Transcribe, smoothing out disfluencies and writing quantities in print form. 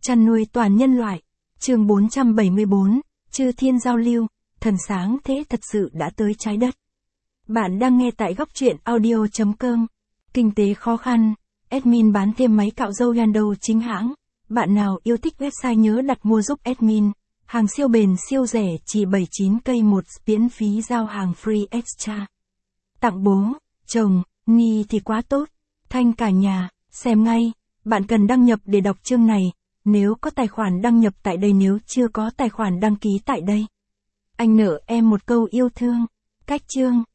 Chăn nuôi toàn nhân loại. Chương 474, Chư Thiên Giao Lưu, thần sáng thế thật sự đã tới trái đất. Bạn đang nghe tại góc truyện audio.com. Kinh tế khó khăn, admin bán thêm máy cạo râu Yando chính hãng. Bạn nào yêu thích website nhớ đặt mua giúp admin. Hàng siêu bền siêu rẻ chỉ 79k một, miễn phí giao hàng free extra. Tặng bố, chồng, ni thì quá tốt. Thanh cả nhà, xem ngay. Bạn cần đăng nhập để đọc chương này. Nếu có tài khoản đăng nhập tại đây, nếu chưa có tài khoản đăng ký tại đây. Anh nợ em một câu yêu thương. Cách chương.